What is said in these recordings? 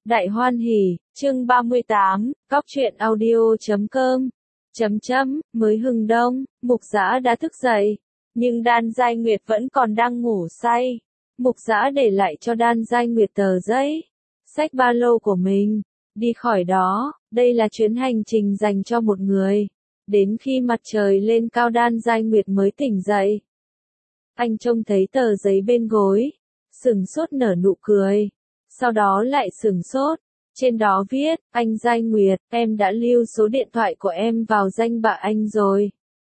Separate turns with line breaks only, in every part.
Đại hoan hỉ, chương 38, cóc truyện audio.com. Mới hừng đông, Mục Dã đã thức dậy, nhưng Đan Giai Nguyệt vẫn còn đang ngủ say. Mục Dã để lại cho Đan Giai Nguyệt tờ giấy, xách ba lô của mình, đi khỏi đó. Đây là chuyến hành trình dành cho một người. Đến khi mặt trời lên cao Đan Giai Nguyệt mới tỉnh dậy. Anh trông thấy tờ giấy bên gối, sửng sốt nở nụ cười. Sau đó lại sửng sốt, trên đó viết, anh Giai Nguyệt, em đã lưu số điện thoại của em vào danh bạ anh rồi.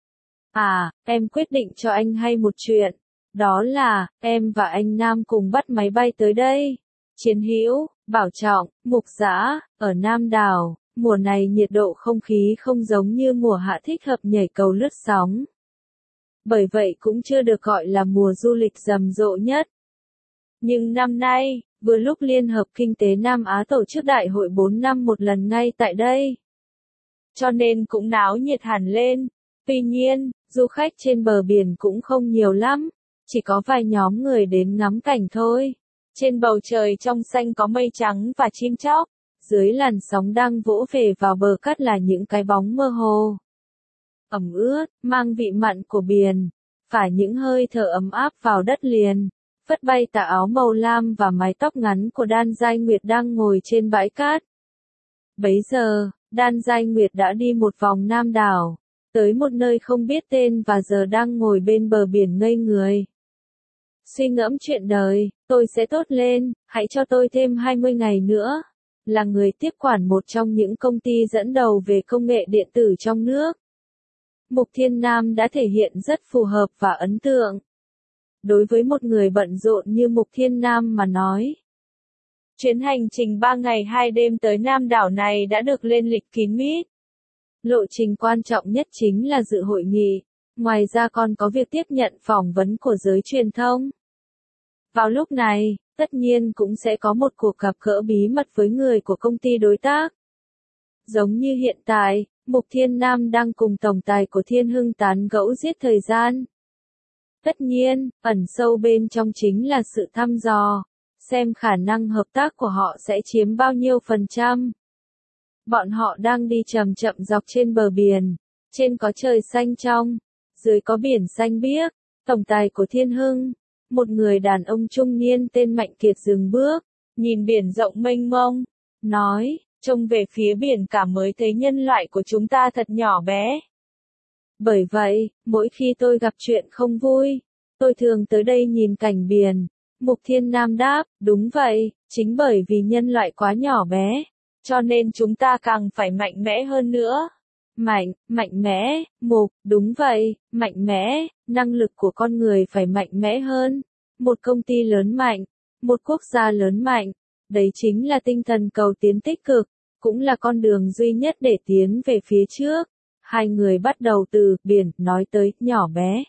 À, em quyết định cho anh hay một chuyện, đó là, em và anh Nam cùng bắt máy bay tới đây. Chiến hữu, Bảo Trọng, Mục Dã, ở Nam Đảo, mùa này nhiệt độ không khí không giống như mùa hạ thích hợp nhảy cầu lướt sóng. Bởi vậy cũng chưa được gọi là mùa du lịch rầm rộ nhất. Nhưng năm nay, vừa lúc Liên hợp Kinh tế Nam Á tổ chức đại hội 4 năm một lần ngay tại đây. Cho nên cũng náo nhiệt hẳn lên. Tuy nhiên, du khách trên bờ biển cũng không nhiều lắm, chỉ có vài nhóm người đến ngắm cảnh thôi. Trên bầu trời trong xanh có mây trắng và chim chóc, dưới làn sóng đang vỗ về vào bờ cát là những cái bóng mơ hồ. Ẩm ướt, mang vị mặn của biển, phả những hơi thở ấm áp vào đất liền. Phất bay tà áo màu lam và mái tóc ngắn của Đan Giai Nguyệt đang ngồi trên bãi cát. Bấy giờ, Đan Giai Nguyệt đã đi một vòng Nam đảo, tới một nơi không biết tên và giờ đang ngồi bên bờ biển ngây người. Suy ngẫm chuyện đời, tôi sẽ tốt lên, hãy cho tôi thêm 20 ngày nữa. Là người tiếp quản một trong những công ty dẫn đầu về công nghệ điện tử trong nước. Mục Thiên Nam đã thể hiện rất phù hợp và ấn tượng. Đối với một người bận rộn như Mục Thiên Nam mà nói. Chuyến hành trình 3 ngày 2 đêm tới Nam đảo này đã được lên lịch kín mít. Lộ trình quan trọng nhất chính là dự hội nghị, ngoài ra còn có việc tiếp nhận phỏng vấn của giới truyền thông. Vào lúc này, tất nhiên cũng sẽ có một cuộc gặp gỡ bí mật với người của công ty đối tác. Giống như hiện tại, Mục Thiên Nam đang cùng tổng tài của Thiên Hưng tán gẫu giết thời gian. Tất nhiên, ẩn sâu bên trong chính là sự thăm dò, xem khả năng hợp tác của họ sẽ chiếm bao nhiêu %. Bọn họ đang đi chậm chậm dọc trên bờ biển, trên có trời xanh trong, dưới có biển xanh biếc. Tổng tài của Thiên Hưng, một người đàn ông trung niên tên Mạnh Kiệt dừng bước, nhìn biển rộng mênh mông, nói, trông về phía biển cả mới thấy nhân loại của chúng ta thật nhỏ bé. Bởi vậy, mỗi khi tôi gặp chuyện không vui, tôi thường tới đây nhìn cảnh biển. Mục Thiên Nam đáp, đúng vậy, chính bởi vì nhân loại quá nhỏ bé, cho nên chúng ta càng phải mạnh mẽ hơn nữa. Mạnh mẽ, Mục, đúng vậy, mạnh mẽ, năng lực của con người phải mạnh mẽ hơn. Một công ty lớn mạnh, một quốc gia lớn mạnh, đấy chính là tinh thần cầu tiến tích cực, cũng là con đường duy nhất để tiến về phía trước. Hai người bắt đầu từ biển nói tới nhỏ bé,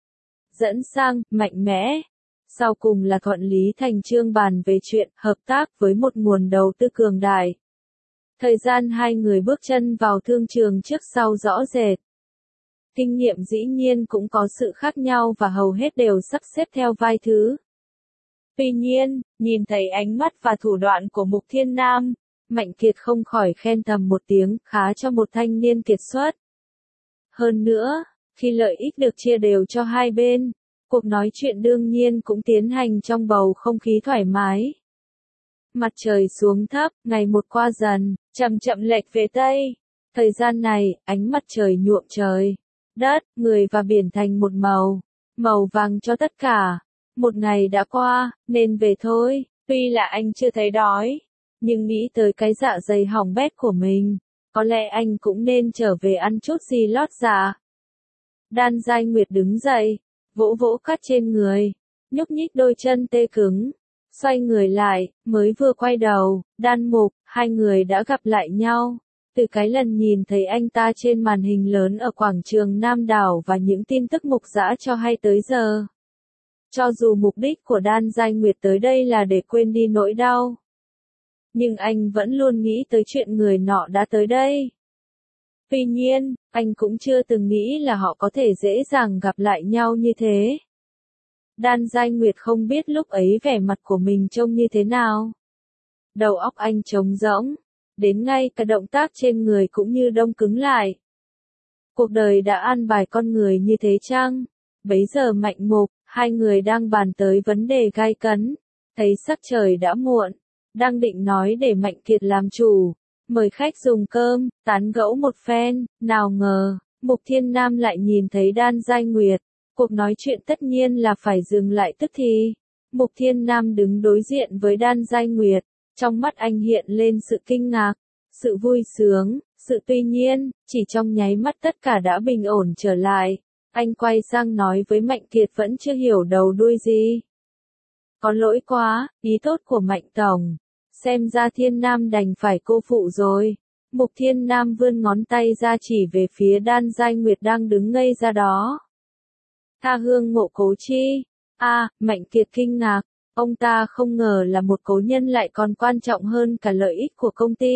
dẫn sang mạnh mẽ. Sau cùng là thuận lý thành chương bàn về chuyện hợp tác với một nguồn đầu tư cường đại. Thời gian hai người bước chân vào thương trường trước sau rõ rệt. Kinh nghiệm dĩ nhiên cũng có sự khác nhau và hầu hết đều sắp xếp theo vai thứ. Tuy nhiên, nhìn thấy ánh mắt và thủ đoạn của Mục Thiên Nam, Mạnh Kiệt không khỏi khen thầm một tiếng, khá cho một thanh niên kiệt xuất. Hơn nữa, khi lợi ích được chia đều cho hai bên, cuộc nói chuyện đương nhiên cũng tiến hành trong bầu không khí thoải mái. Mặt trời xuống thấp, ngày một qua dần, chậm chậm lệch về Tây. Thời gian này, ánh mặt trời nhuộm trời, đất, người và biển thành một màu vàng cho tất cả. Một ngày đã qua, nên về thôi. Tuy là anh chưa thấy đói, nhưng nghĩ tới cái dạ dày hỏng bét của mình, có lẽ anh cũng nên trở về ăn chút gì lót dạ. Đan Giai Nguyệt đứng dậy, vỗ vỗ cát trên người, nhúc nhích đôi chân tê cứng, xoay người lại, mới vừa quay đầu, Đan Mục, hai người đã gặp lại nhau. Từ cái lần nhìn thấy anh ta trên màn hình lớn ở quảng trường Nam đảo và những tin tức Mục Dã cho hay tới giờ. Cho dù mục đích của Đan Giai Nguyệt tới đây là để quên đi nỗi đau, nhưng anh vẫn luôn nghĩ tới chuyện người nọ đã tới đây. Tuy nhiên, anh cũng chưa từng nghĩ là họ có thể dễ dàng gặp lại nhau như thế. Đan Giai Nguyệt không biết lúc ấy vẻ mặt của mình trông như thế nào. Đầu óc anh trống rỗng, đến ngay cả động tác trên người cũng như đông cứng lại. Cuộc đời đã an bài con người như thế chăng? Bấy giờ Mạnh Mục, hai người đang bàn tới vấn đề gai cấn, thấy sắc trời đã muộn, đang định nói để Mạnh Kiệt làm chủ, mời khách dùng cơm, tán gẫu một phen, nào ngờ, Mục Thiên Nam lại nhìn thấy Đan Giai Nguyệt, cuộc nói chuyện tất nhiên là phải dừng lại tức thì. Mục Thiên Nam đứng đối diện với Đan Giai Nguyệt, trong mắt anh hiện lên sự kinh ngạc, sự vui sướng, sự tuy nhiên, chỉ trong nháy mắt tất cả đã bình ổn trở lại. Anh quay sang nói với Mạnh Kiệt vẫn chưa hiểu đầu đuôi gì. Có lỗi quá, ý tốt của Mạnh Tổng. Xem ra Thiên Nam đành phải cô phụ rồi. Mục Thiên Nam vươn ngón tay ra chỉ về phía Đan Giai Nguyệt đang đứng ngây ra đó. Tha hương mộ Cố Chi. Mạnh Kiệt kinh ngạc. Ông ta không ngờ là một cố nhân lại còn quan trọng hơn cả lợi ích của công ty.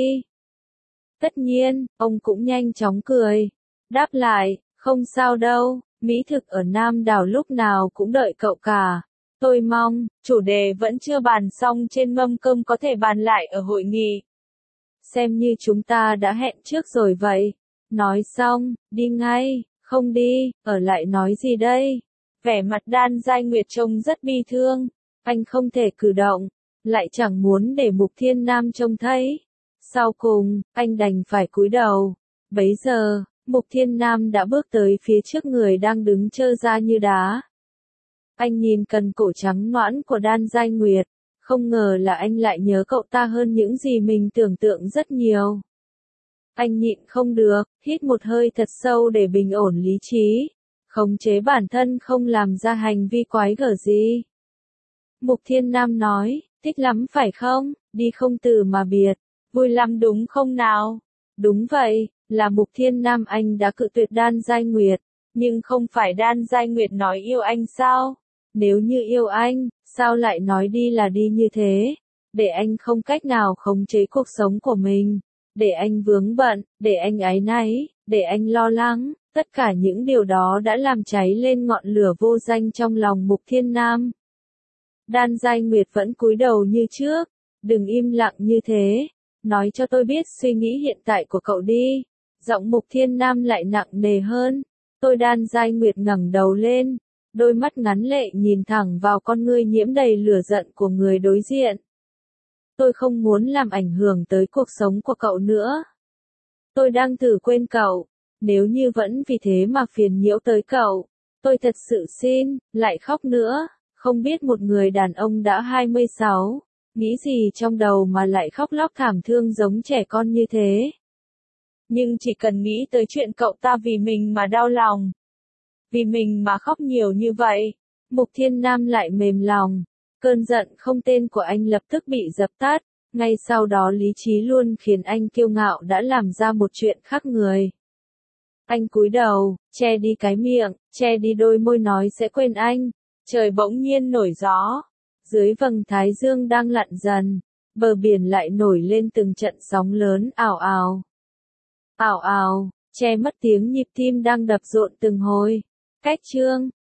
Tất nhiên, ông cũng nhanh chóng cười. Đáp lại, không sao đâu, mỹ thực ở Nam Đảo lúc nào cũng đợi cậu cả. Tôi mong, chủ đề vẫn chưa bàn xong trên mâm cơm có thể bàn lại ở hội nghị. Xem như chúng ta đã hẹn trước rồi vậy. Nói xong, đi ngay, không đi, ở lại nói gì đây? Vẻ mặt Đan Giai Nguyệt trông rất bi thương. Anh không thể cử động, lại chẳng muốn để Mục Thiên Nam trông thấy. Sau cùng, anh đành phải cúi đầu. Bấy giờ, Mục Thiên Nam đã bước tới phía trước người đang đứng trơ ra như đá. Anh nhìn cần cổ trắng nõn của Đan Giai Nguyệt, không ngờ là anh lại nhớ cậu ta hơn những gì mình tưởng tượng rất nhiều. Anh nhịn không được, hít một hơi thật sâu để bình ổn lý trí, khống chế bản thân không làm ra hành vi quái gở gì. Mục Thiên Nam nói, thích lắm phải không, đi không từ mà biệt, vui lắm đúng không nào? Đúng vậy, là Mục Thiên Nam anh đã cự tuyệt Đan Giai Nguyệt, nhưng không phải Đan Giai Nguyệt nói yêu anh sao? Nếu như yêu anh, sao lại nói đi là đi như thế? Để anh không cách nào khống chế cuộc sống của mình, để anh vướng bận, để anh áy náy, để anh lo lắng, tất cả những điều đó đã làm cháy lên ngọn lửa vô danh trong lòng Mục Thiên Nam. Đan Giai Nguyệt vẫn cúi đầu như trước, đừng im lặng như thế, nói cho tôi biết suy nghĩ hiện tại của cậu đi. Giọng Mục Thiên Nam lại nặng nề hơn. Đan Giai Nguyệt ngẩng đầu lên, đôi mắt ngắn lệ nhìn thẳng vào con ngươi nhiễm đầy lửa giận của người đối diện. Tôi không muốn làm ảnh hưởng tới cuộc sống của cậu nữa. Tôi đang thử quên cậu, nếu như vẫn vì thế mà phiền nhiễu tới cậu, tôi thật sự xin, lại khóc nữa. Không biết một người đàn ông đã 26, nghĩ gì trong đầu mà lại khóc lóc thảm thương giống trẻ con như thế. Nhưng chỉ cần nghĩ tới chuyện cậu ta vì mình mà đau lòng, vì mình mà khóc nhiều như vậy, Mục Thiên Nam lại mềm lòng. Cơn giận không tên của anh lập tức bị dập tắt, ngay sau đó lý trí luôn khiến anh kiêu ngạo đã làm ra một chuyện khác người. Anh cúi đầu, che đi cái miệng, che đi đôi môi nói sẽ quên anh. Trời bỗng nhiên nổi gió, dưới vầng thái dương đang lặn dần, bờ biển lại nổi lên từng trận sóng lớn ào ào. Ào ào, che mất tiếng nhịp tim đang đập rộn từng hồi. Cách chương